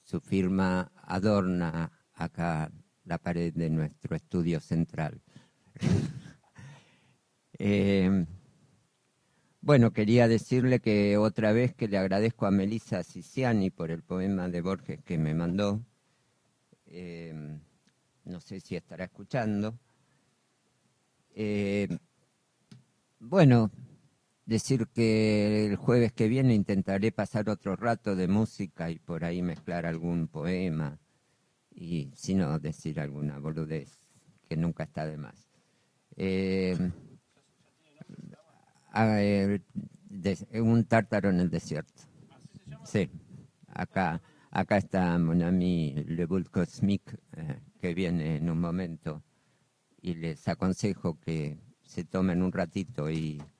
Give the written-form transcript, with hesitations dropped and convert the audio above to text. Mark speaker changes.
Speaker 1: Su firma adorna acá la pared de nuestro estudio central. Bueno, quería decirle que otra vez que le agradezco a Melissa Siciani por el poema de Borges que me mandó. No sé si estará escuchando. Bueno, decir que el jueves que viene intentaré pasar otro rato de música y por ahí mezclar algún poema y si no, decir alguna boludez que nunca está de más. Un tártaro en el desierto. Sí, acá está mon ami Le Boule Cosmique, que viene en un momento y les aconsejo que se tomen un ratito y